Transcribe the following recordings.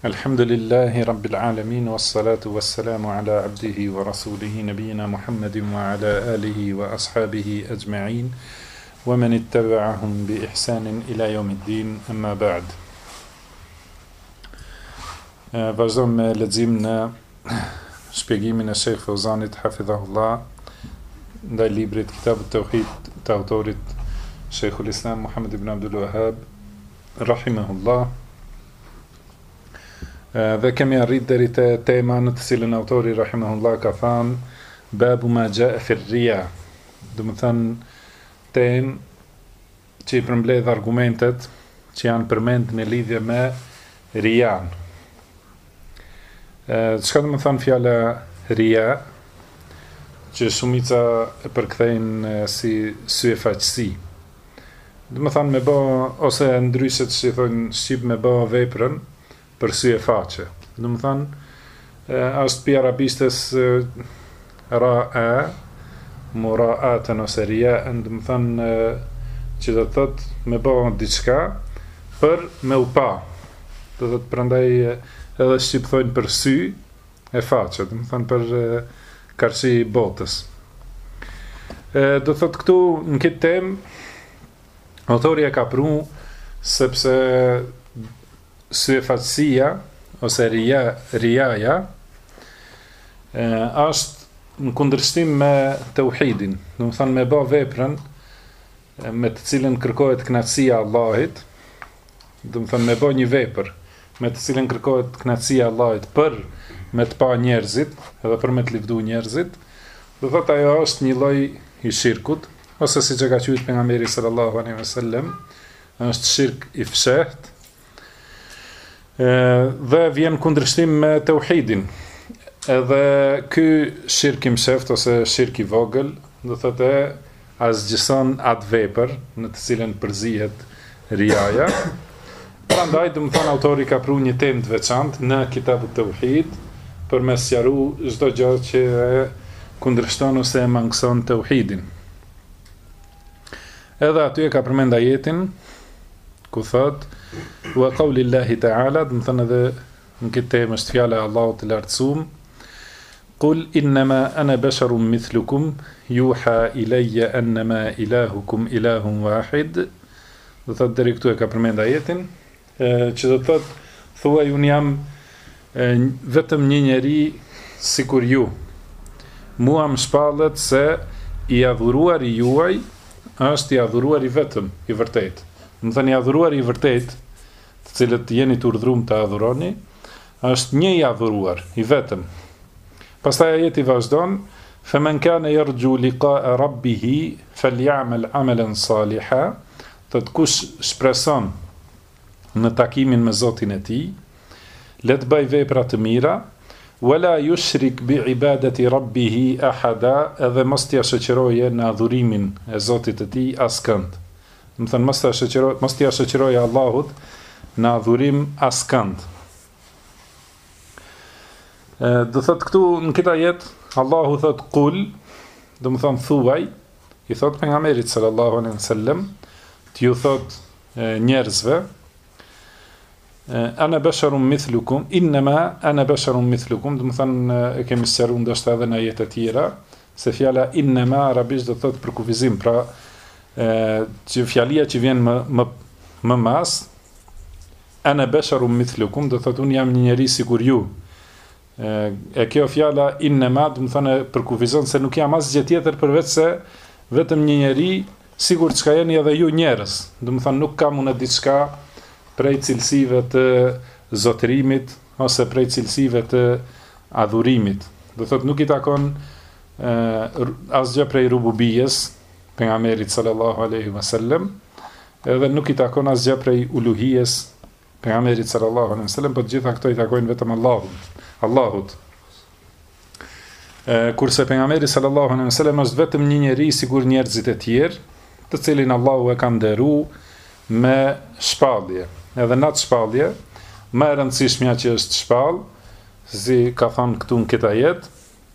Alhamdulillahi Rabbil Alamin, wassalatu wassalamu ala abdihi wa rasulihi nabiyina Muhammadin wa ala alihi wa ashabihi ajma'in wa man ittaba'ahum bi ihsanin ila yawmiddin, amma ba'd. Vazhdojmë me lexim në shpjegimin e Sheikh Fauzanit hafidhahullah ndaj librit Kitabut Tauhid të autorit Sheikhul Islam Muhammad ibn Abdul Wahhab rahimahullah. Dhe kemi arrit deri te tema në të cilën autori rahimahullah ka thënë babu ma jaa fi ar-riya, do të thënë temë që i përmbledh argumentet që janë përmend në lidhje me riyan. Çka do të thënë fjala riya, që shumica e përkthejnë si syefaqësi. Do të thënë me bë ose ndryshe që i thonë shqip me bë veprën për sy e faqe. Do të thënë, është pi arabistes ra'a, mura'atan ose riya'an, do të thënë që do të thotë me bë diçka për me u pa. Do të thotë prandaj edhe shqip thonë për sy e faqe, do të thënë për karshi botës. Do të thotë këtu në këtë temë autori e ka pru sepse syefaqësia ose riaja është në kundërshtim me tauhidin, do të thënë me bë veprën me të cilën kërkohet kënaqësia e Allahit, do të thënë me bë një vepër me të cilën kërkohet kënaqësia e Allahit për me të pa njerëzit, edhe për me të lëvdu njerëzit, do thotë ajo është një lloj i shirkut, ose siç e ka thënë pejgamberi sallallahu alaihi wasallam, është shirk i fshehtë. Dhe vjen kundërshtim me tauhidin. Edhe ky shirk i mseft ose shirk i vogël, do thotë asgjëson atë vepër në të cilën përzihet riaja. Prandaj do të thonë autori ka pru një temë të veçantë në Kitabut Tauhid për me sqaru çdo gjë që e kundërshton ose e mangëson tauhidin. Edhe aty e ka përmend ajetin ku thot wa qawlillahi ta'ala, do të thënë edhe në këtë temë është fjala e Allahut të lartësuar, qul innama ana basharun mithlukum yuha ilayya annama ilahukum ilahun wahid. Do të thotë deri këtu e ka përmend ajetin, që do të thotë thuaj un jam vetëm një njeri sikur ju. Mua më shpallet se i adhuruari juaj është i adhuruari vetëm i vërtet. Do të thënë i adhuruari i vërtet, të cilët jeni të urdhëruar të adhuroni, është një i adhuruar, i vetëm. Pastaj ajeti vazhdon, "Faman kana yarju liqa'a rabbih falyamal 'amalan salihan", të kush shpreson në takimin me Zotin e tij, le të bëj vepra të mira, wala yushrik bi ibadati rabbih ahada, edhe mos t'i shoqëroje në adhurimin e Zotit të tij askënd. Do të thënë mos t'i shoqëroje Allahut në adhurim askënd. Do thot këtu në këtë ajet Allahu thot qul, do të thënë thuaj, i thot pejgamberit sallallahu alaihi wasallam, t'ju thot njerëzve, ana basharun mithlukum, innama ana basharun mithlukum, do të thënë e kemi sqaruar ndoshta edhe në ajete të tjera, se fjala innama arabisht do thot për kufizim, pra që fjalia që vjen më mas, ana basharun mithlukum, do thot unë jam një njeri sikur ju. E kjo fjala innama do të thënë përkufizon se nuk jam asgjë tjetër përveç se vetëm një njeri sikur çka jeni edhe ju njerëz. Do të thënë nuk kam unë diçka prej cilësive të zotërimit ose prej cilësive të adhurimit. Do thot nuk i takon asgjë prej rububijes pejgamberit sallallahu alaihi wasallam, edhe nuk i takon asgjë prej uluhijes pejgamberit sallallahu alaihi wasallam, por gjitha këto i takojnë vetëm Allahut. Kurse pejgamberi sallallahu alaihi wasallam është vetëm një njeri sikur njerëzit e tjerë, të cilin Allahu e ka nderuar me shpallje. Edhe në atë shpallje, më e rëndësishmja që është shpall, si ka thënë këtu në këtë ajet,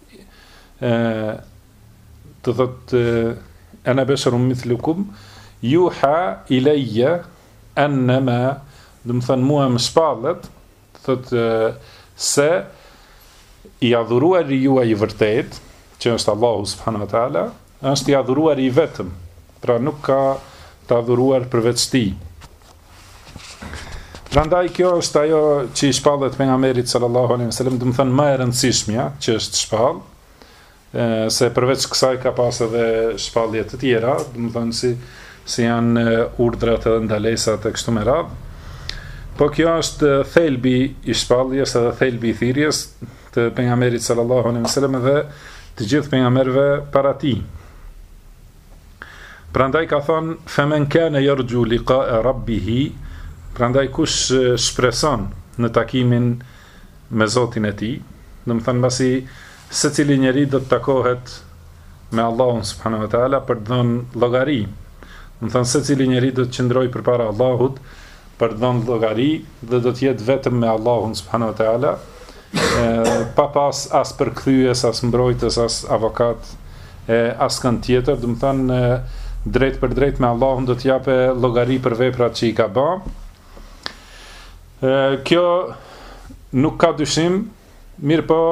të thotë ana basharun mithlukum yuha ilayya annama, do të thënë mua më shpallet, thot se i adhuruari juaj i vërtet, që është Allahu subhanahu wa taala, është i adhuruari i vetëm, pra nuk ka të adhuruar përveç tij. Prandaj kjo është ajo që i shpallet pejgamberit sallallahu alaihi wasallam, do të thënë më e rëndësishmja që është shpall, se përveç kësaj ka pas edhe shpallje të tjera, do të thënë si janë urdhrat edhe ndalesat e kështu me radhë. Po kjo është thelbi i shpalljes edhe thelbi i thirrjes të pejgamberit sallallahu alaihi wasallam dhe të gjithë pejgamberëve para tij. Prandaj ka thonë femen kana yarju liqa'a rabbih, prandaj kush shpreson në takimin me Zotin e tij, do të thënë mbasi secili njeri do të takohet me Allahun subhanahu wa taala për të dhënë llogari. Do të thënë secili njeri do të qëndrojë përpara Allahut për të dhënë llogari dhe do të jetë vetëm me Allahun subhanahu wa taala, pa pas as përkthyes, as mbrojtës, as avokat, as kënd tjetër, do të thënë drejt për drejt me Allahun do të jape llogari për veprat që i ka bë. Kjo nuk ka dyshim, mirë po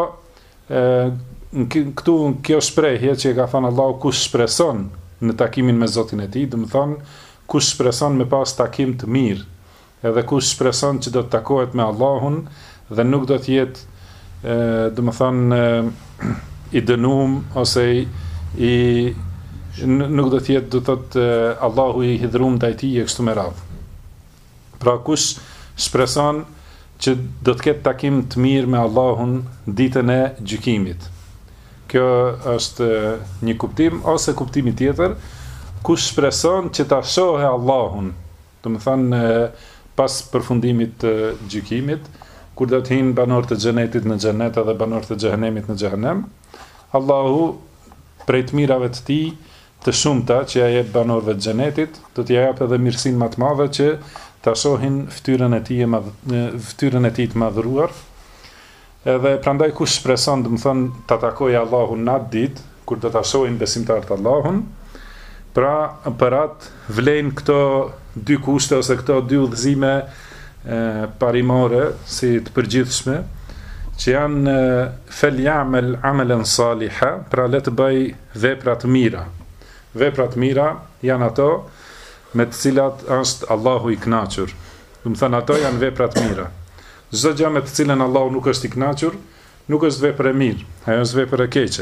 këtu kjo shprehje që ka thënë Allahu, kush shpreson në takimin me Zotin e tij, do të thonë kush shpreson me pas takim të mirë, edhe kush shpreson që do të takohet me Allahun dhe nuk do të jetë do të thonë i dënuar ose nuk do të jetë, do thotë Allahu i hidhur ndaj tij e kështu me radhë. Pra kush shpreson që do të ketë takim të mirë me Allahun ditën e gjykimit. Kjo është një kuptim, ose kuptimi tjetër, kush shpreson që ta shohë Allahun, do të thënë pas përfundimit të gjykimit, kur do të hinë banorët e xhenetit në xhenet edhe banorët e xhehenemit në xhehenem, Allahu prej të mirave të tij të shumta që ja jep banorëve të xhenetit, do t'i jap edhe mirësinë më të madhe që ta shohin fytyrën e tij të madhëruar. Edhe prandaj kush shpreson, do të thonë, ta takojë Allahun në atë ditë kur do ta shohin besimtarët Allahun, pra për atë vlen këto dy kushte ose këto dy udhëzime parimore si të përgjithshme, që janë fel ya'mal amalan saliha, pra le të bëj vepra të mira. Vepra të mira janë ato me të cilat është Allahu i kënaqur. Do të thënë ato janë vepra të mira. Çdo gjë me të cilën Allahu nuk është i kënaqur, nuk është vepër e mirë, ajo është vepër e keqe.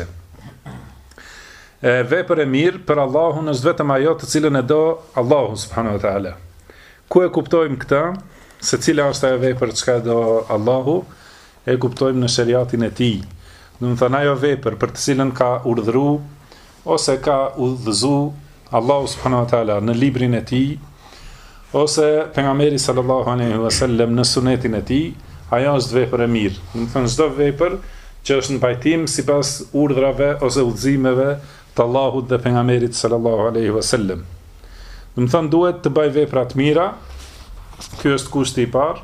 Vepër e mirë për Allahun është vetëm ajo të cilën e do Allahu subhanahu wa taala. Ku e kuptojmë këtë? Se cila është ajo vepër që do Allahu, e kuptojmë në sheriatin e tij. Do të thënë ajo vepër për të cilën ka urdhëruar ose ka udhëzu Allahu subhanahu wa taala në librin e tij, ose pejgamberi sallallahu alaihi wasallam në sunetin e tij, ajo është vepër e mirë. Do të thënë çdo vepër që është në pajtim sipas urdhrave ose udhëzimeve të Allahut dhe pejgamberit sallallahu alaihi wasallam. Do të thënë duhet të bëj vepra të mira. Ky është kushti i parë.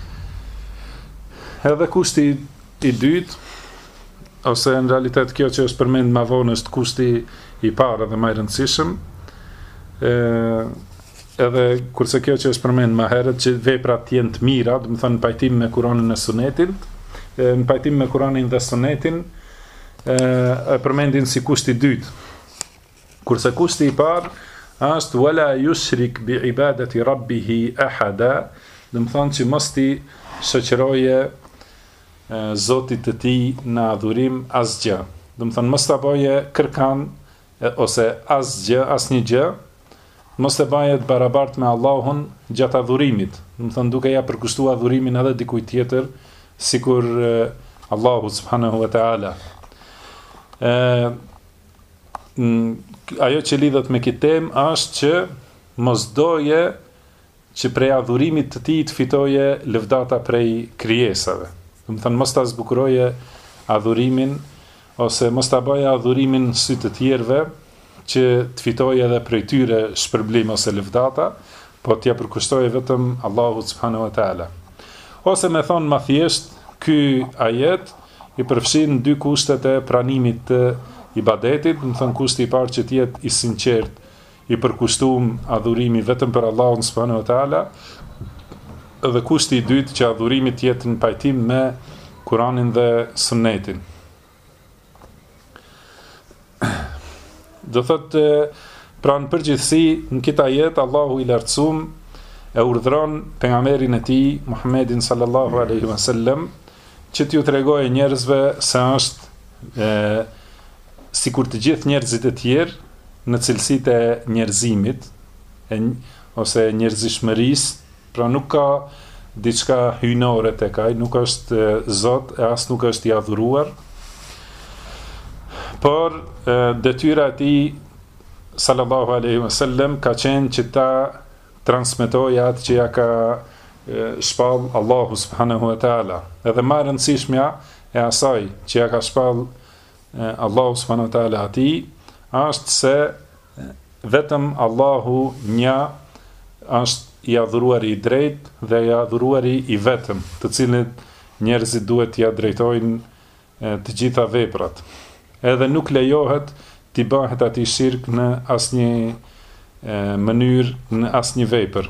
Edhe kushti i dytë, ose në realitet kjo që është përmend më vonë është kushti i parë dhe më i rëndësishëm. Edhe kurse kjo që është përmend më herët, që veprat të jenë të mira, do të thënë në pajtim me Kur'anin e Sunetin, në pajtim me Kur'anin dhe Sunetin, e përmendin si kushti i dytë. Kurse kushti i parë është wala yushrik bi ibadati rabbih ahada, do të thonë që mos ti shoqëroje Zotit të tij në adhurim asgjë. Do të thonë mos ta bëje kërkan ose asgjë, asnjë gjë, mos e bëje të barabartë me Allahun gjatë adhurimit. Do të thonë duke ja përkushtuar adhurimin edhe dikujt tjetër, sikur Allahu subhanahu wa taala. Ajo që lidhet me këtë temë është që mos doje që prej adhurimit të tij të fitoje lëvdata prej krijesave. Do të thënë mos ta zbukuroje adhurimin ose mos ta bëje adhurimin në sy të tjerëve që të fitoje edhe prej tyre shpërblim ose lëvdata, po t'ia përkushtoje vetëm Allahut subhanahu wa taala. Ose me thonë më thjesht, ky ajet i përfshin dy kushtet e pranimit të ibadetit, do të thënë kushti i parë që të jetë i sinqert, i përkushtuar adhurimi vetëm për Allahun subhanahu wa taala, edhe kushti i dytë që adhurimi të jetë në pajtim me Kuranin dhe Sunnetin. Do thotë, pra në përgjithësi, në këtë ajet Allahu i lartësuar e urdhëron pejgamberin e tij Muhammedin sallallahu alaihi wasallam që t'ju tregojë njerëzve se është sikur të gjithë njerëzit e tjerë në cilësitë e njerëzimit ose njerëzishmërisë, pra nuk ka diçka hyjnore tek ai, nuk është Zot e as nuk është i adhuruar, por detyra e tij sallallahu alaihi wasallam ka qenë që ta transmetojë atë që ja ka shpall Allahu subhanahu wa taala. Edhe më e rëndësishmja e asaj që ja ka shpall Allahu subhanahu wa taala atij është se vetëm Allahu një është i adhuruari i drejtë dhe i adhuruari i vetëm, të cilët njerëzit duhet t'ia drejtojnë të gjitha veprat. Edhe nuk lejohet t'i bëhet atij shirk në asnjë mënyrë, në asnjë vepër.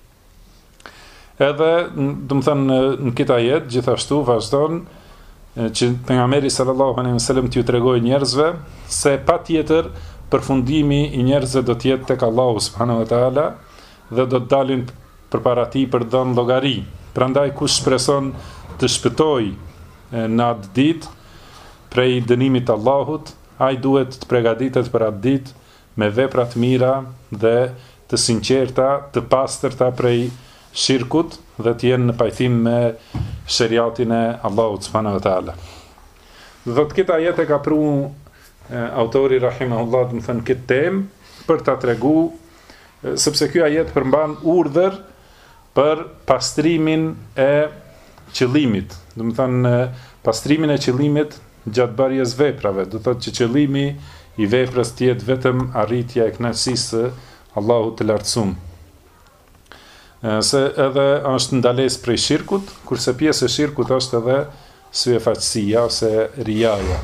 Edhe, do të thënë, në këtë ajet gjithashtu vazhdon që pejgamberi sallallahu alaihi wasallam t'ju tregojë njerëzve se patjetër përfundimi i njerëzve do të jetë tek Allahu subhanahu wa taala dhe do të dalin përpara tij për dhënë llogari. Prandaj kush shpreson të shpëtojë në atë ditë prej dënimit të Allahut, ai duhet të përgatitet për atë ditë me vepra të mira dhe të sinqerta, të pastërta prej shirkut dhe të jenë në pajtim me sheriatin e Allahut subhanahu wa taala. Do të këtë ajet e ka pru autori rahimahullah, do të thënë këtë temë për ta treguar, sepse ky ajet përmban urdhër për pastrimin e qëllimit. Do të thënë pastrimin e qëllimit gjatë bërjes veprave. Do thotë që qëllimi i veprës të jetë vetëm arritja e kënaqësisë së Allahut të lartësuar. Se edhe është ndalesë prej shirkut, kurse pjesë e shirkut është edhe syefaqësia ose riaja.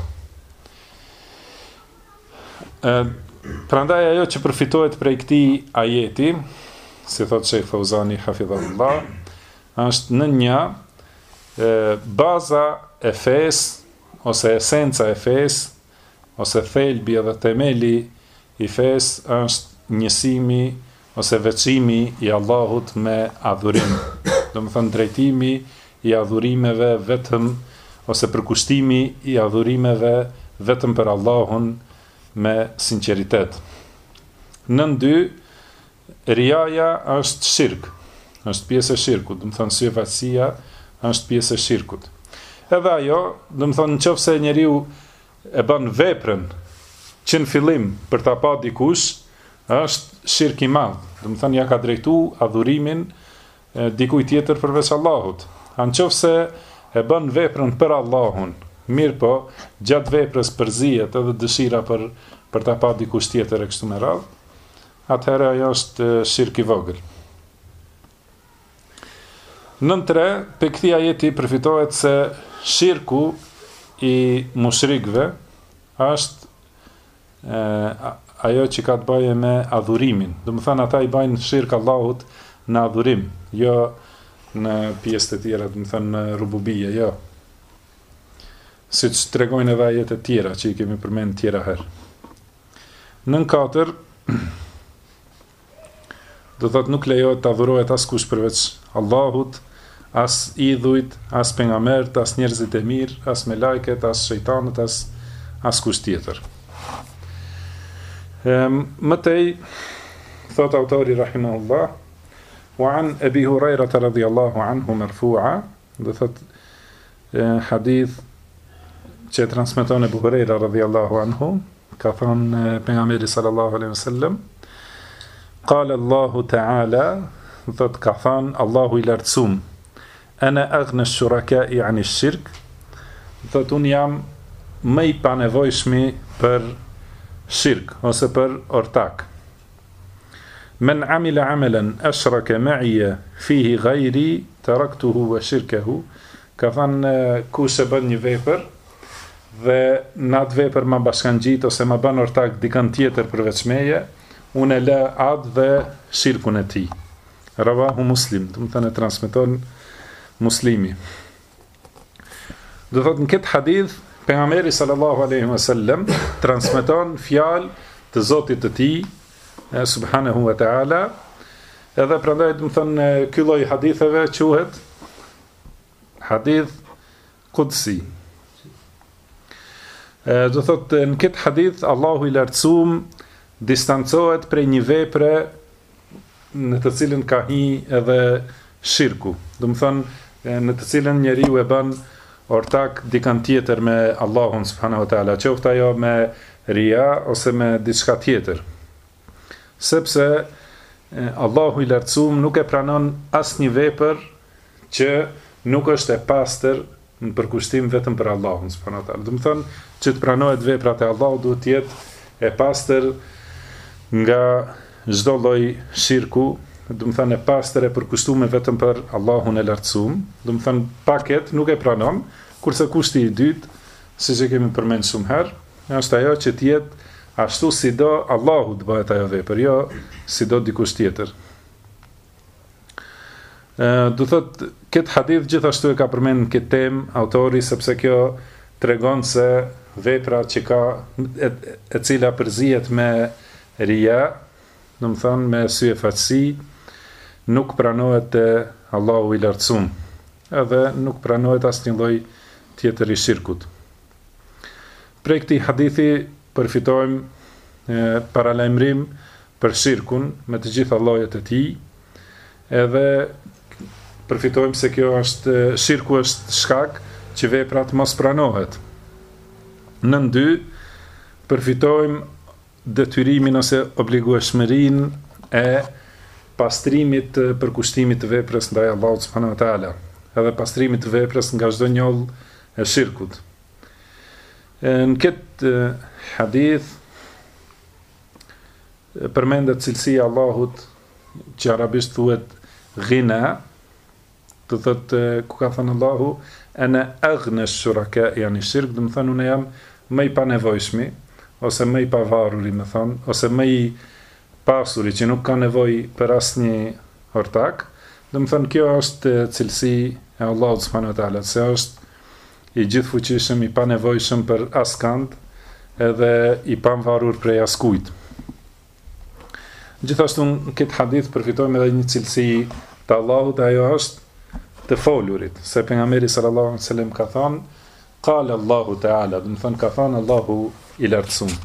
Prandaj ajo që përfitohet prej këtij ajeti, si thot Sheikh Fauzani hafidhahullah, është në një baza e fesë ose esenca e fesë ose thelbi edhe themeli i fesë është njësimi ose veçimi i Allahut me adhurim. Do të thënë drejtimi i adhurimeve vetëm ose përkushtimi i adhurimeve vetëm për Allahun me sinqeritet. Nën dy, riaja është shirk, është pjesë e shirkut, do të thënë syefaqësia është pjesë e shirkut. Edhe ajo, do të thënë nëse njeriu e bën veprën që në fillim për ta pa dikush, është shirk i madh. Do të thënë ja ka drejtuar adhurimin dikujt tjetër përveç Allahut. Nëse e bën veprën për Allahun, mirë po, gjatë veprës përzihet edhe dëshira për ta pa dikush tjetër e kështu me radhë, atëherë ajo është shirk i vogël. Nën 3, për këtij ajeti përfitohet se shirku i mushrikëve është ajo që ka të bëjë me adhurimin. Do të thënë ata i bajnë shirk Allahut në adhurim, jo në pjesë të tjera, do të thënë në rububie, jo. Siç tregojnë edhe ajetet tjera që i kemi përmendur tjera herë. Nën 4, do thotë nuk lejohet të adhurohet askush përveç Allahut, as idhujt, as pejgambert, as njerëzit e mirë, as melajket, as shejtanët, as kush tjetër. Mëtej, thot autori rahimahullah, wa an Abi Huraira radhiyallahu anhu marfu'a, do thot hadith që transmeton Abu Huraira radhiyallahu anhu, ka thënë pejgamberi sallallahu alaihi wasallam, qala Allahu ta'ala, thot ka thënë Allahu i lartësuar, ana aghna ash-shuraka'i 'an ash-shirk, thot un jam më i panevojshmi për shirk ose për ortak. Men amila amalan ashraka ma'iya fihi ghayri taraktuhu wa shirkahu, ka thënë kush e bën një vepër dhe në atë vepër ma bashkangjit ose ma bën ortak dikën tjetër përveç meje, unë e lë atë dhe shirkun e tij. Rawahu Muslim, do të thënë e transmeton Muslimi. Do thotë në këtë hadith pejgamberi sallallahu alaihi wasallam transmeton fjalë të Zotit të tij subhanahu wa taala, edhe prandaj do të thënë ky lloj haditheve quhet hadith qudsi. Do thotë në këtë hadith Allahu i lartësuar distancohet prej një vepre në të cilën ka hi edhe shirku. Do të thonë në të cilën njeriu e bën ortak dikant tjetër me Allahun subhanahu wa taala, qoftë ajo me ria ose me diçka tjetër. Sepse Allahu i lartësuar nuk e pranon asnjë vepër që nuk është e pastër në përkushtim vetëm për Allahun subhanahu wa taala. Do të thonë që të pranohet veprat e Allahut duhet të jetë e pastër nga çdo lloj shirku, do të thënë e pastër e përkushtuar vetëm për Allahun e lartësuar. Do të thënë paket nuk e pranon, kurse kushti i dytë, siç e kemi përmendur shumë herë, është ajo që të jetë ashtu sido Allahu të bëhet ajo vepër, jo sido dikush tjetër. Do thotë këtë hadith gjithashtu e ka përmendur këtë temë autori sepse kjo tregon se vepra që ka e cila përzihet me ria, do të thonë me sy e fatësi, nuk pranohet te Allahu i lartësuar, edhe nuk pranohet asnjë lloj tjetër i shirkut. Prej këtij hadithi përfitojmë paralajmërim për shirkun me të gjitha llojet e tij, edhe përfitojmë se shirku është shkak që veprat mos pranohet. Në dy, përfitojmë detyrimin ose obligueshmërinë e pastrimit të përkushtimit të veprës ndaj Allahut subhanahu wa taala, edhe pastrimit të veprës nga çdo njoll e shirkut. Në këtë hadith përmendet cilësia e Allahut që arabisht thuhet ghina, do thotë ku ka thënë Allahu ana aghna ash-shuraka, yani shirk, do të thonë unë jam më i panevojshmi ose më i pavaruri, më thon, ose më i pasuri që nuk ka nevojë për asnjë ortak. Do të thonë kjo është cilësi e Allahut subhanahu wa taala, se është i gjithfuqishëm, i panevojshëm për askënd, edhe i pavarur prej askujt. Gjithashtu në këtë hadith përfitojmë edhe një cilësi të Allahut, ajo është të folurit, se pejgamberi sallallahu alaihi wasallam ka thënë qala Allahu taala, do të thonë ka thënë Allahu i lartësuar.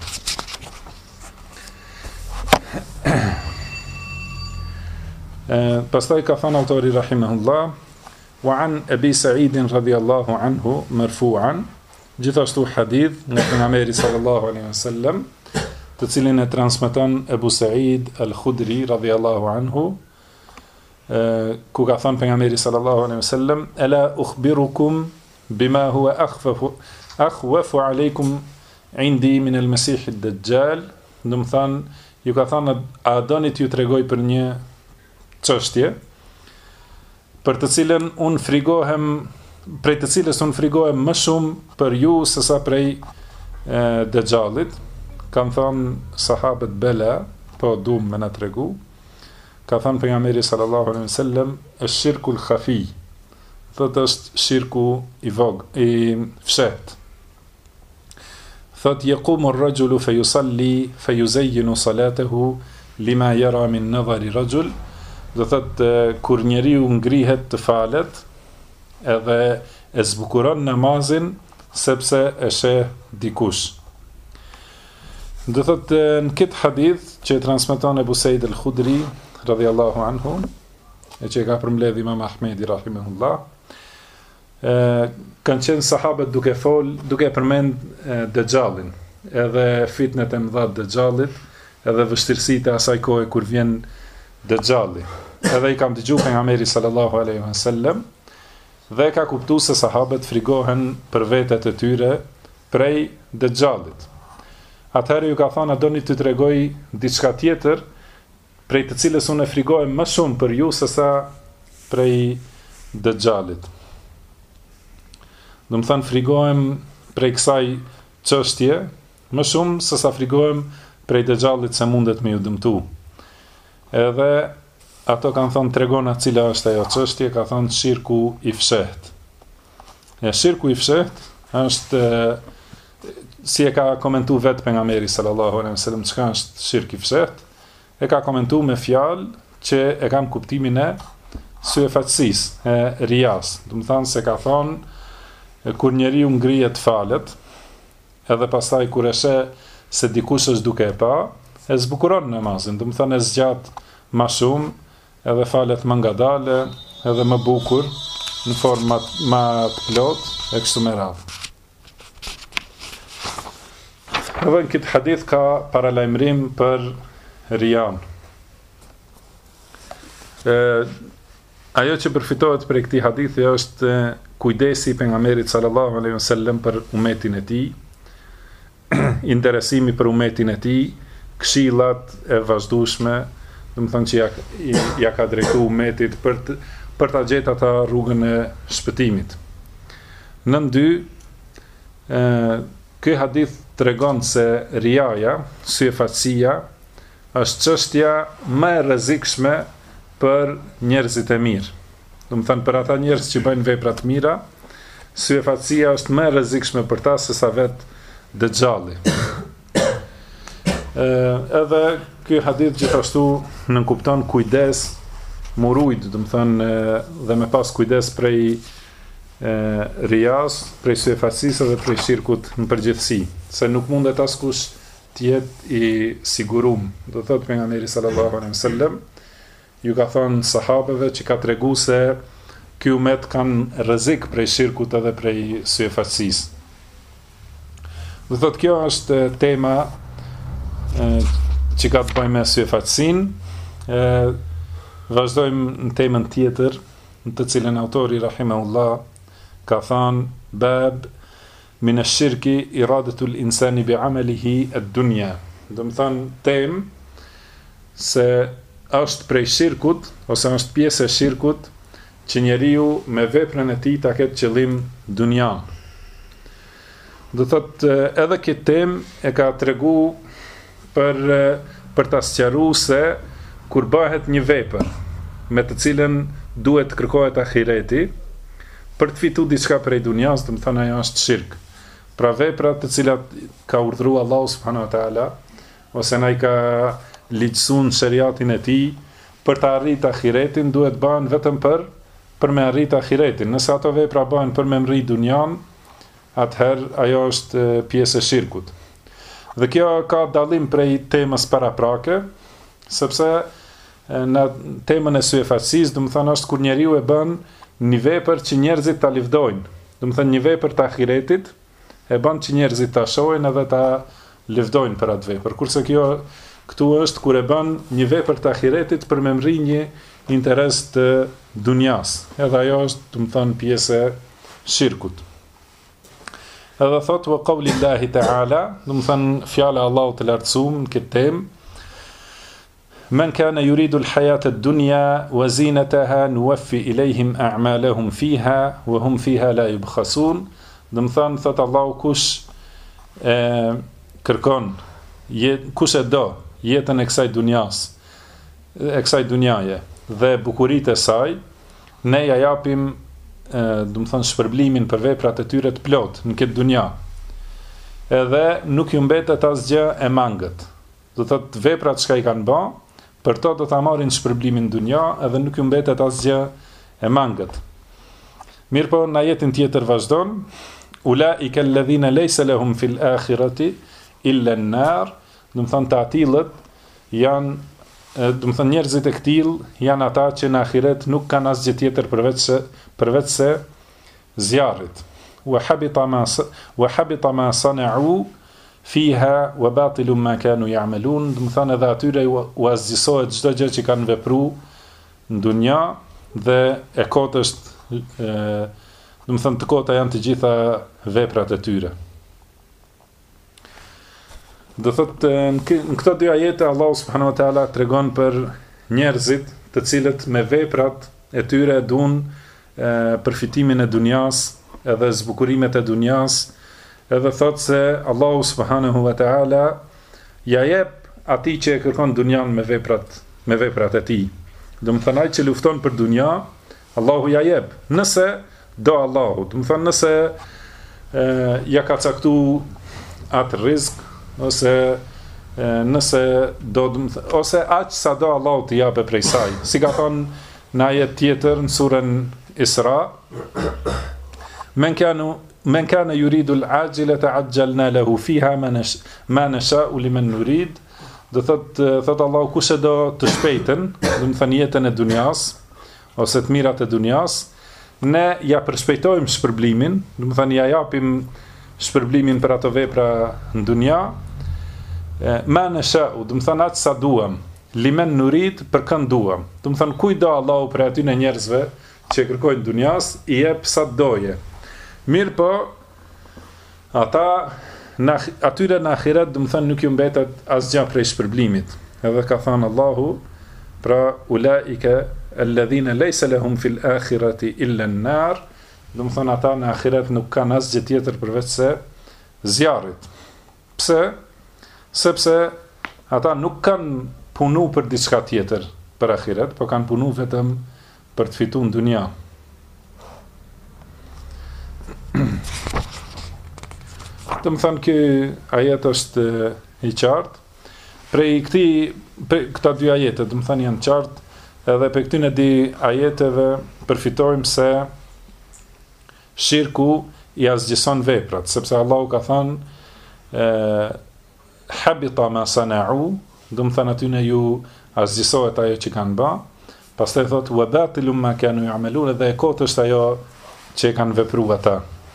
Pastaj ka thënë autori rahimahullah wa an Abi Sa'id radhiyallahu anhu marfu'an, gjithashtu hadith nga pejgamberi sallallahu alaihi wasallam, të cilin e transmeton Abu Sa'id al-Khudri radhiyallahu anhu, ku ka thënë pejgamberi sallallahu alaihi wasallam ala ukhbirukum bima huwa akhwafu alaykum indi min al-masih ad-dajjal, do të thonë ju ka thënë a doni t'ju tregoj për një çështje për të cilën unë frigohem, prej të cilës unë frigohem më shumë për ju sesa prej Dajjalit. Kanë thënë sahabët bela, po duam me na tregu. Ka thënë pejgamberi sallallahu alaihi wasallam ash-shirku al-khafi, thotë është shirku i fshet. Thotë yaqumu ar-rajulu fa yusalli fa yuzayyinu salatahu lima yara min nadhari rajul, do thotë kur njeriu ngrihet të falet edhe e zbukuron namazin sepse e sheh dikush. Do thotë në këtë hadith që e transmeton Abu Sa'id al-Khudri radhiyallahu anhu, e që ka përmbledh Imam Ahmedi rahimahullah, kanë qenë sahabët duke përmend Dajjalin, edhe fitnet e mëdha të Dajjalit, edhe vështirësitë e asaj kohe kur vjen Dajjali. Edhe i kam dëgjuar pejgamberin sallallahu alaihi wasallam dhe ka kuptuar se sahabët frigohen për vetet e tyre prej Dajjalit. Atëherë ju ka thënë, a doni të tregoj diçka tjetër prej të cilës unë e frigohem më shumë për ju sesa prej Dajjalit. Do të thënë frigohem prej kësaj çështje më shumë sesa frigohem prej Dajjalit se mundet me ju dëmtu. Edhe ato kanë thonë tregona cila është ajo çështje, ka thonë shirku i fshehtë. Shirku i fshehtë është si e ka komentu vetë pejgamberi sallallahu alaihi wasallam çka është shirku i fshehtë, e ka komentu me fjalë që e kanë kuptimin e syefatësisë, e rias. Do të thonë se ka thonë kur njeriu ngrihet falet, edhe pastaj kur e sheh se dikush është duke e pa, e zbukuron namazin, do të thonë e zgjat më shumë, edhe falet më ngadale, edhe më bukur, në formë më të plot, e kështu me radhë. Edhe në këtë hadith ka paralajmërim për rian. Ajo që përfitohet për këtij hadithi është kujdesi pejgamberit sallallahu alaihi wasallam për umetin e tij, interesimi për umetin e tij, këshillat e vazhdueshme, do të thonë që ja ka drejtuar umetit për ta gjetur ata rrugën e shpëtimit. Nën 2, ky hadith tregon se riaja, syefatësia, është çështja më e rrezikshme për njerëzit e mirë. Do të thënë për ata njerëz që bëjnë vepra të mira, syefatësia është më e rrezikshme për ta se sa vetë dëxhalli. Edhe ky hadith gjithashtu nënkupton kujdes, murujt, do të thënë dhe me pas kujdes prej rias, prej syefatësisë dhe prej shirkut në përgjithësi, se nuk mundet askush të jetë i sigurum. Do thotë pejgamberi sallallahu alaihi wasallam, ju ka thonë sahabeve që ka tregu se ky umet kanë rrezik prej shirkut edhe prej syefatësisë. Do thotë kjo është tema që ka të bëjë me syefatësinë. Vazhdojmë në temën tjetër, në të cilën autori rahimahullah ka thënë bab min ash-shirki iradatu al-insani bi'amalihi ad-dunya. Do të thonë temë se është prej shirkut ose është pjesë e shirkut që njeriu me veprën e tij ta ketë qëllim dunjan. Do thotë edhe këtë temë e ka tregu për ta sqaruar se kur bëhet një vepër me të cilën duhet të kërkohet ahireti për të fituar diçka prej dunjas, do të thonë ajo është shirk. Pra veprat të cilat ka urdhëruar Allahu subhanahu wa taala ose na i ka ligjësuar shariatin e tij për të arritur ahiretin, duhet bëhen vetëm për me arritur ahiretin. Nëse ato vepra bëhen për me mri dunjan, atëherë ajo është pjesë e shirkut. Dhe kjo ka dallim prej temës paraprake, sepse në temën e syefatësisë, do të thonë është kur njeriu e bën një vepër që njerëzit ta lëvdojnë. Do të thonë një vepër të ahiretit e bën që njerëzit ta shohin edhe ta lëvdojnë për atë vepër. Kurse kjo këtu është kur e bën një vepër të ahiretit për me mri një interes të dunjas. Edhe ajo është, do të thonë, pjesë e shirkut. Edhe thot wa qawlillahi ta'ala, do të thënë fjala e Allahut të lartësuar në këtë temë, men kana yuridu al-hayata ad-dunya wa zinataha nuwaffi ilayhim a'malahum fiha wa hum fiha la yubkhasun. Do të thënë thot Allahu kush kërkon, kush e do jetën e kësaj dunjas, e kësaj dunjaje dhe bukuritë e saj, ne ja japim do të thonë shpërblimin për veprat e tyre të plot në këtë dunja. Edhe nuk ju mbetet asgjë e mangët. Do thotë veprat që i kanë bë, për to do ta marrin shpërblimin në dunja, edhe nuk ju mbetet asgjë e mangët. Mirpo në ajetin tjetër vazhdon, ulaika alladhina laysa lahum fil akhirati illa an-nar, do të thonë të atillët janë, do të thonë njerëzit e këtill janë ata që në ahiret nuk kanë asgjë tjetër përveç se zjarrit. Wa habita ma sana'u fiha wa batilu ma kanu ya'malun. Do të thonë edhe atyre u azgjësohet çdo gjë që kanë vepruar në dunja dhe e kotë është, do të thonë të kota janë të gjitha veprat e tyre. Do thotë në këto dy ajete Allahu subhanahu wa taala tregon për njerëzit të cilët me veprat e tyre duan përfitimin e dunjas, edhe zbukurimet e dunjas, edhe thotë se Allahu subhanahu wa taala ja jep atij që e kërkon dunjan me veprat e tij. Do më thënë ai që lufton për dunja, Allahu ja jep. Nëse do Allahu, do më thënë nëse ja ka caktu atë rizk, ose nëse do, ose aq sa do Allahu t'i jape prej saj. Si ka thonë në ajet tjetër në surën Isra, men kana yuridu al-ajila ta'ajjalna lahu fiha ma nasha'u liman nurid. Do thot Allahu, kush e do të shpejtën, do të thënë jetën e dunjas ose të mirat e dunjas, ne ja përshpejtojmë shpërblimin, do të thënë ja japim shpërblimin për ato vepra në dunja, ma nasha'u, do të thënë atë sa duam, liman nurid, për kënd duam. Do të thënë kujdo Allahu për atyre njerëzve që kërkojnë dunjas, i jep sa doje. Mirë po, ata atyre në ahiret, do të thënë nuk ju mbetet asgjë prej shpërblimit. Edhe ka thënë Allahu, pra ulaika alladhina laysa lahum fil akhirati illa an-nar, do të thënë ata në ahiret nuk kanë asgjë tjetër përveç se zjarrit. Pse? Sepse ata nuk kanë punu për diçka tjetër për ahiret, por kanë punu vetëm për të fituar në dunja. Të më thënë kë ajet është i qartë, prej këta dy ajete, të më thënë janë qartë, edhe për këtyne dy ajeteve përfitojmë se shirku i asgjëson veprat, sepse Allahu ka thënë habita ma sana'u, do më thënë atyne ju asgjësohet ajo që kanë ba, pastaj thotë wa batilum ma kanu ya'malun, edhe e kotë është ajo që kanë vepruar ata.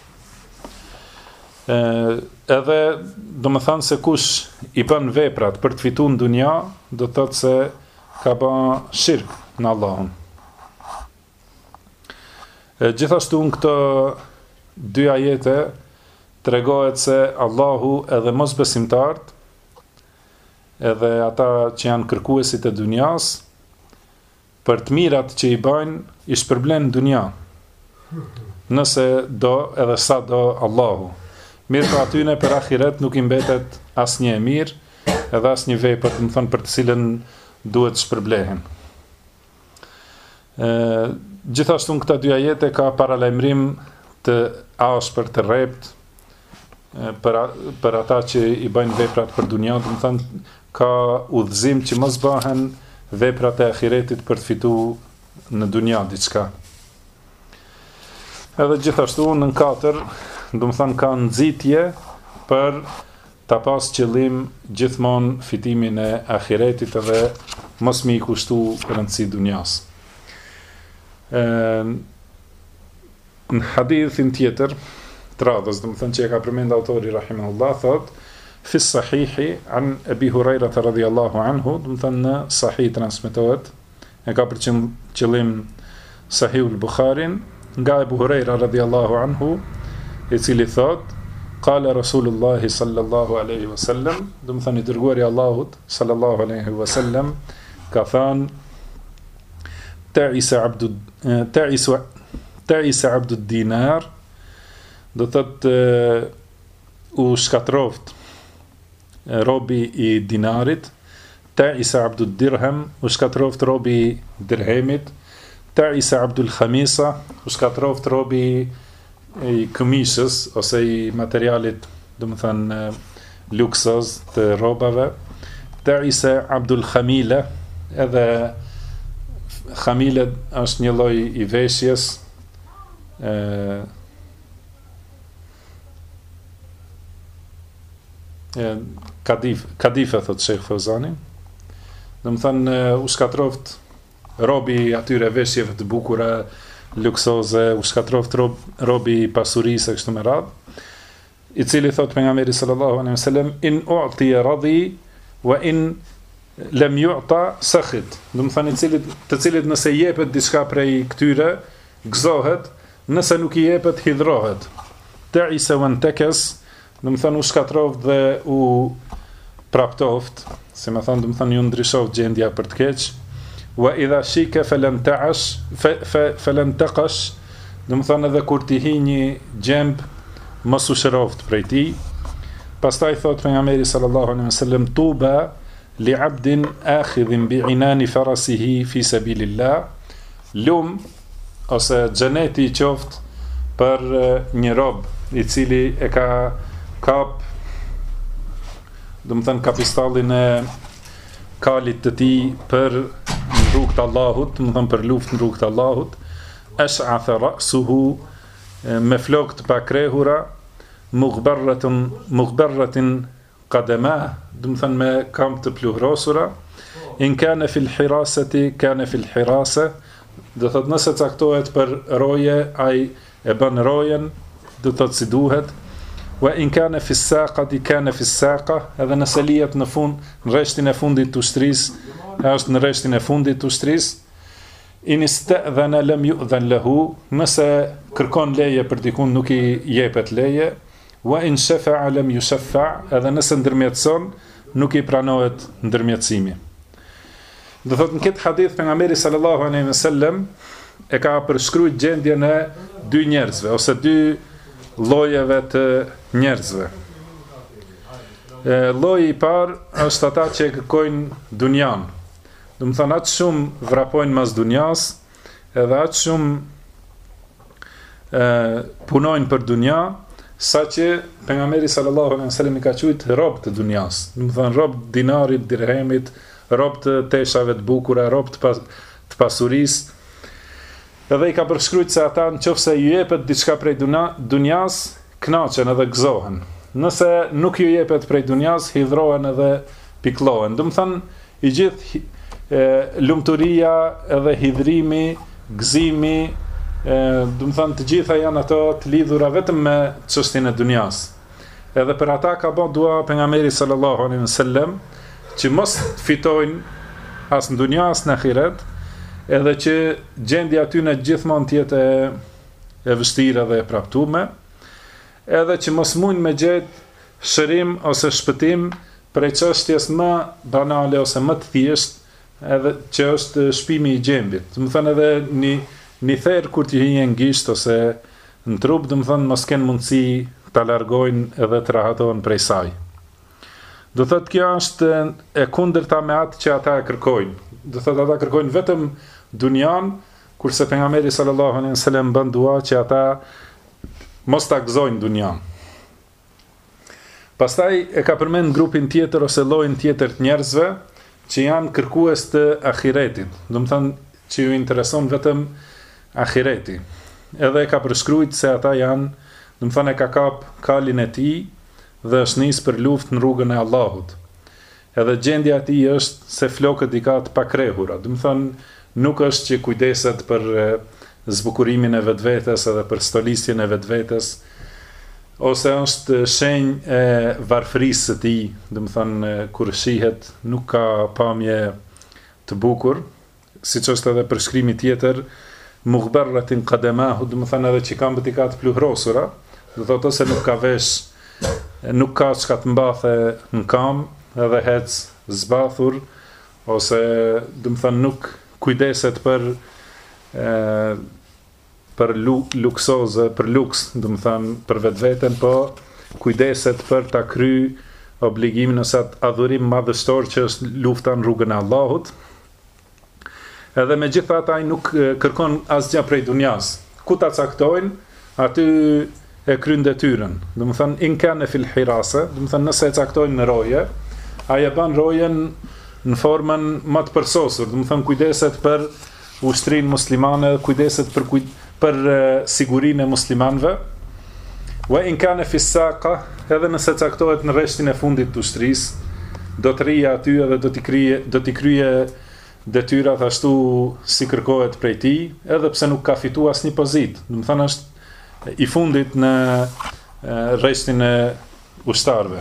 Edhe do më thanë se kush i bën veprat për të fituar në dunja, do të thotë se ka bën shirk në Allahun. Gjithashtu në këto dy ajete tregohet se Allahu edhe mosbesimtarët, edhe ata që janë kërkuesit e dunjas, për të mirat që i bajnë, i shpërblen në dunja, nëse do edhe sa do Allahu. Mirë për atyne për ahiret nuk i mbetet as një e mirë, edhe as një vepër, të më thënë, për të cilën duhet shpërblehen. Gjithashtu në këta dy ajete ka paralajmërim të ashpër të rrept për ata që i bëjnë veprat për dunja, të më thënë, ka udhëzim që mos bëhen veprat e ahiretit për të fituar në dunja diçka. Edhe gjithashtu në 4, do më thënë, ka nxitje për ta pas qëllim gjithmonë fitimin e ahiretit edhe mos mi i kushtu rëndësi dunjas. Në hadithin tjetër të radhës, do më thënë, që e ka përmend autori rahimahullah, thot fi sahihi an Abi Huraira radhiyallahu anhu, do më thënë në sahih transmetohet, e ka për qëllim Sahihul Bukharin, nga Abu Huraira radhiyallahu anhu, i cili thot, qala Rasulullahi sallallahu alaihi wasallam, do më thënë i dërguari i Allahut sallallahu alaihi wasallam, ka thënë ta'isa abdu dinar, do thot u shkatroft robi i dinarit, ta'isa abdu dirham, u shkatroft robi i dirhemit, ta'isa abdul khamisa, u shkatroft robi i këmishës, ose i materialit, do më thënë, luksoz të robave, ta'isa abdul khamile, edhe khamile është një lloj i veshjes, kadife, thot Sheikh Fauzani, do më thënë, u shkatroft robi atyre veshjeve të bukura, luksoze, u shkatroft robi i pasurisë, kështu me radhë, i cili thot pejgamberi sallallahu alaihi wasallam, in u'tiya radhi wa in lam yu'ta sakhit. Do të thënë të cilit nëse i jepet diçka prej këtyre, gëzohet, nëse nuk i jepet hidhrohet. Ta'isa wa antakas, do të thënë u shkatroft dhe u praptoft, si më thon, do të thënë ju ndryshoft gjendja për të keq. Wa idha shika falan taqash, do të thënë edhe kur ti hi një gjemb, mos u shëroft prej tij. Pastaj thot pejgamberi sallallahu alaihi wasallam, tuba li abdin akhidhin bi inani farasihi fi sabilillah, lum ose xheneti i qoftë për një rob i cili e ka kap, do të thënë kapistallin e kalit të tij për në rrugt të Allahut, do të thënë për luftë në rrugt të Allahut, ash'atha ra'suhu, me flokë të pakrehura, mughbarratin qadama, do të thënë me kam të pluhrosura, in kana fil hirasati kana fil hirasa, do thotë nëse caktohet për roje, ai e bën rojen, do thotë si duhet. Wa in kana fi saqati kana fi saqa, edhe nëse lihet në fund, në rreshtin e fundit të ushtrisë, është në rreshtin e fundit të ushtrisë. In ista'dhana lam yu'dhan lahu, nëse kërkon leje për dikun nuk i jepet leje. Wa in shafa'a lam yushaffa', edhe nëse ndërmjetëson nuk i pranohet ndërmjetësimi. Do thotë në këtë hadith pejgamberi sallallahu alaihi wasallam e ka përshkruajtur gjendjen e dy njerëzve ose dy llojeve të njerëzve. Lloji i parë është ata që kërkojnë dunjan. Do të thonë atë shumë vrapojnë mas dunjas, edhe atë shumë punojnë për dunja, saqë pejgamberi sallallahu alaihi wasallam i ka quajtur rob të dunjas. Do të thonë rob dinarit, dirhemit, rob të teshave të bukura, rob të pasurisë. Edhe i ka përshkruajtur se ata nëse ju jepet diçka prej dunjas, kënaqen edhe gëzohen. Nëse nuk ju jepet prej dunjas, hidhrohen edhe pikëllohen. Do të thënë i gjithë lumturia edhe hidhrimi, gëzimi, do të thënë të gjitha janë ato të lidhura vetëm me çështjen e dunjas. Edhe për ata ka bën dua pejgamberi sallallahu alaihi wasallam që mos fitojnë as në dunja as në ahiret, edhe që gjendja aty në gjithmonë të jetë e vështirë dhe e praptume, edhe që mos mund me gjetë shërim ose shpëtim prej çështjes më banale ose më të thjeshtë, edhe që është shpimi i gjembit. Do të thënë edhe një therr kur t'i hijen gisht ose në trup, do të thënë mos kenë mundësi ta largojnë edhe të rahatohen prej saj. Do thotë kjo është e kundërta me atë që ata e kërkojnë. Do thotë ata kërkojnë vetëm dunjan, kurse pejgamberi sallallahu alaihi wasallam bën dua që ata mos ta gëzojnë dunjan. Pastaj e ka përmend grupin tjetër ose llojin tjetër të njerëzve që janë kërkues të ahiretit. Do të thënë që ju intereson vetëm ahireti. Edhe e ka përshkruajtur se ata janë, do të thënë e ka kap kalin e tij dhe është nisë për luftë në rrugën e Allahut. Edhe gjendja e tij është se flokët i ka të pakrehura. Do të thënë nuk është që kujdeset për zbukurimin e vetvetes edhe për stolisjen e vetvetes, ose është shenjë e varfërisë së tij, do të thënë kur shihet nuk ka pamje të bukur, siç është edhe përshkrimi tjetër, mughbarratin qadamahu, do të thënë edhe që kanë bëtika të pluhrosura, do thotë ose nuk ka vesh, nuk ka çka të mbathe në kam, edhe hec zbathur, ose do të thënë nuk kujdeset për luksoze, për luks, do të thënë për vetveten, po kujdeset për ta kry obligimin ose atë adhurim madhështor që është lufta në rrugën e Allahut. Edhe megjithatë ai nuk kërkon asgjë prej dunjas. Ku ta caktojnë, aty e kryen detyrën. Do të thënë in kana fil hirasa, do të thënë nëse e caktojnë në roje, ai e bën rojen në formën më të përsosur, do të thënë kujdeset për ushtrinë muslimane, kujdeset për sigurinë e muslimanëve. Wa in kana fi saqa, edhe nëse caktohet në rreshtin e fundit të ushtrisë, do të rrijë aty edhe do t'i kryejë detyrat ashtu si kërkohet prej tij, edhe pse nuk ka fituar asnjë pozitë. Do të thënë është i fundit në rreshtin e ushtarëve.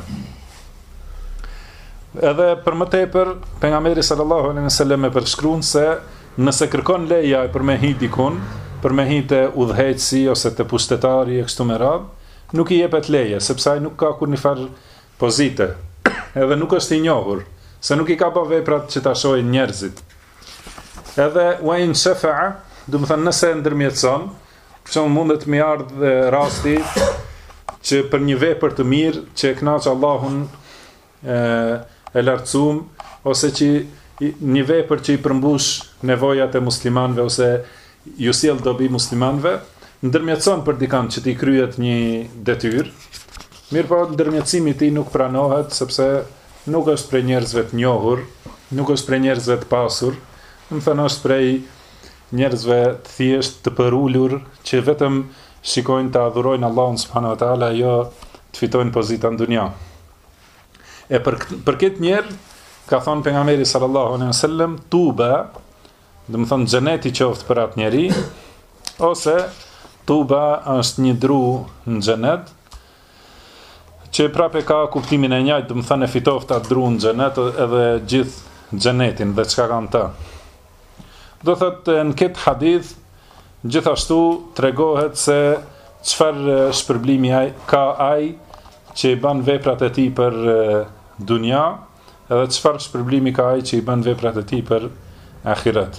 Edhe për më tepër, pejgamberi sallallahu alaihi wasallam e përshkruan se nëse kërkon leja për me hi dikun, për me hi te udhëheqësi ose te pushtetari e kështu me radhë, nuk i jepet leje, sepse ai nuk ka kur një farë pozite, edhe nuk është i njohur, se nuk i ka bërë veprat që ta shohin njerëzit. Edhe wa in shafa'a, do të thënë nëse ndërmjetson, për shembull mundet më ardh rasti që për një vepër të mirë që e kënaq Allahun e lartësuam, ose që një vepër që i përmbush nevojat e muslimanëve ose ju sjell dobi muslimanëve, ndërmjetëson për dikant që t'i kryet një detyrë. Mirë po, ndërmjetësimi i tij nuk pranohet sepse nuk është prej njerëzve të njohur, nuk është prej njerëzve të pasur, më thënë është prej njerëzve të thjesht, të përulur, që vetëm shikojnë të adhurojnë Allahun subhanahu wa taala, jo të fitojnë pozita në dunja. E për këtë njerë, ka thonë pejgamberi sallallahu alaihi wasallam, tuba, do të thonë xheneti qoftë për atë njeri, ose tuba është një dru në xhenet, që prape ka kuptimin e njëjtë, do të thonë e fitoft atë dru në xhenet edhe gjithë xhenetin dhe çka kanë ta. Do thotë në këtë hadith gjithashtu tregohet se çfarë shpërblimi ka ai që i bën veprat e tij për dunja, edhe çfarë shpërblimi ka ai që i bën veprat e tij për ahiret.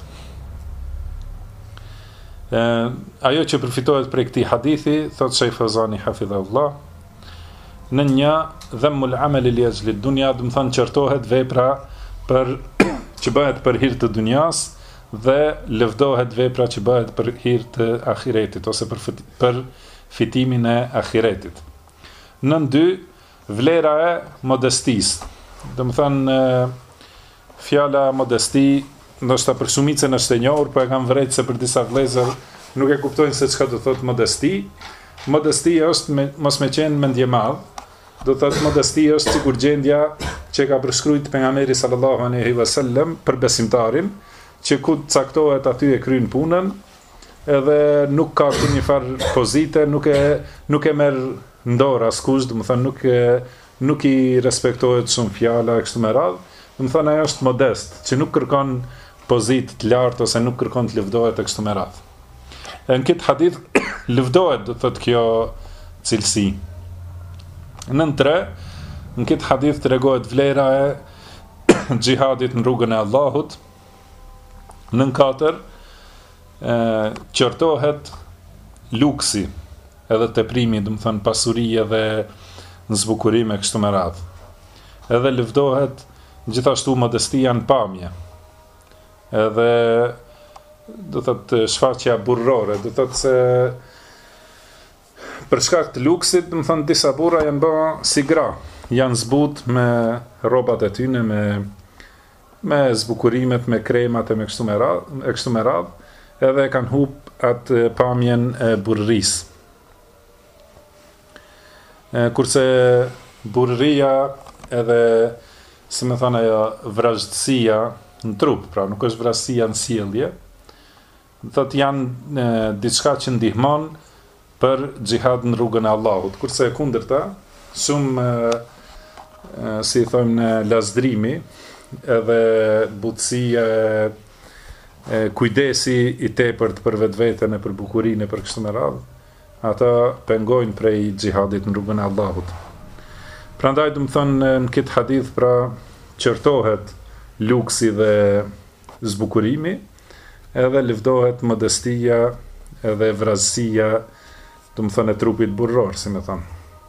Ajo që përfitohet prej këtij hadithi, thot Sheikh Fawzani hafidhahullah, në një dhammul amali li ajli dunya, do të thonë qortohet vepra që bëhet për hir të dunjas dhe lëvdohet vepra që bëhet për hir të ahiretit ose për fitimin e ahiretit. Nën 2, vlera e modestisë. Do të thonë fjala modesti, ndoshta për shumicën është e njohur, por e kam vërejtë se për disa vëllezër nuk e kuptojnë se çka do thotë modesti. Modesti është mos me qenë mendje madh. Do thotë modesti është sikur gjendja që ka përshkruajtur pejgamberi sallallahu alaihi wasallam për besimtarin, që ku caktohet aty e kryen punën, edhe nuk ka një farë pozite, nuk e merr ndor askush, do të thonë nuk i respektohet shumë fjala kështu me radhë. Do të thonë ajo është modest, që nuk kërkon pozitë të lartë ose nuk kërkon të lëvdohet e kështu me radhë. Në këtë hadith lëvdohet, do thotë kjo cilësi. Në 3, në këtë hadith tregohet vlera e xhihadit në rrugën e Allahut. Në 4, qortohet luksi, edhe teprimi, do të thonë pasuria dhe zbukurim e kështu me radhë. Edhe lëvdohet gjithashtu modestia në pamje. Edhe do thotë shfaqja burrore, do thotë se për shkak të luksit, do të thonë disa burra janë bërë si gra, janë zbut me rrobat e tyre, me zbukurimet, me kremat e me kështu me radhë, edhe kanë hub atë pamjen e burrisë. Kurse burria edhe, si më thonë ajo, vrazhdësia në trup, pra nuk është vrazhdësia në sjellje, thotë janë diçka që ndihmon për xhihad në rrugën e Allahut, kurse e kundërta, shumë si thojmë në lazdrimi, edhe butësia, kujdesi i tepërt për vetveten e për bukurinë e për kështu me radhë, ata pengojnë prej xhihadit në rrugën e Allahut. Prandaj do të thonë në këtë hadith pra qortohet luksi dhe zbukurimi, edhe lëvdohet modestia edhe vrazësia, do të thonë e trupit burror, si më thonë.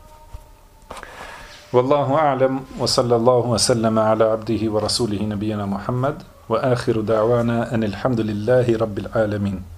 Wallahu a'lam wa sallallahu wa sallama ala abdihi wa rasulihi nabiyina Muhammad wa akhiru da'wana anil hamdulillahi rabbil alamin.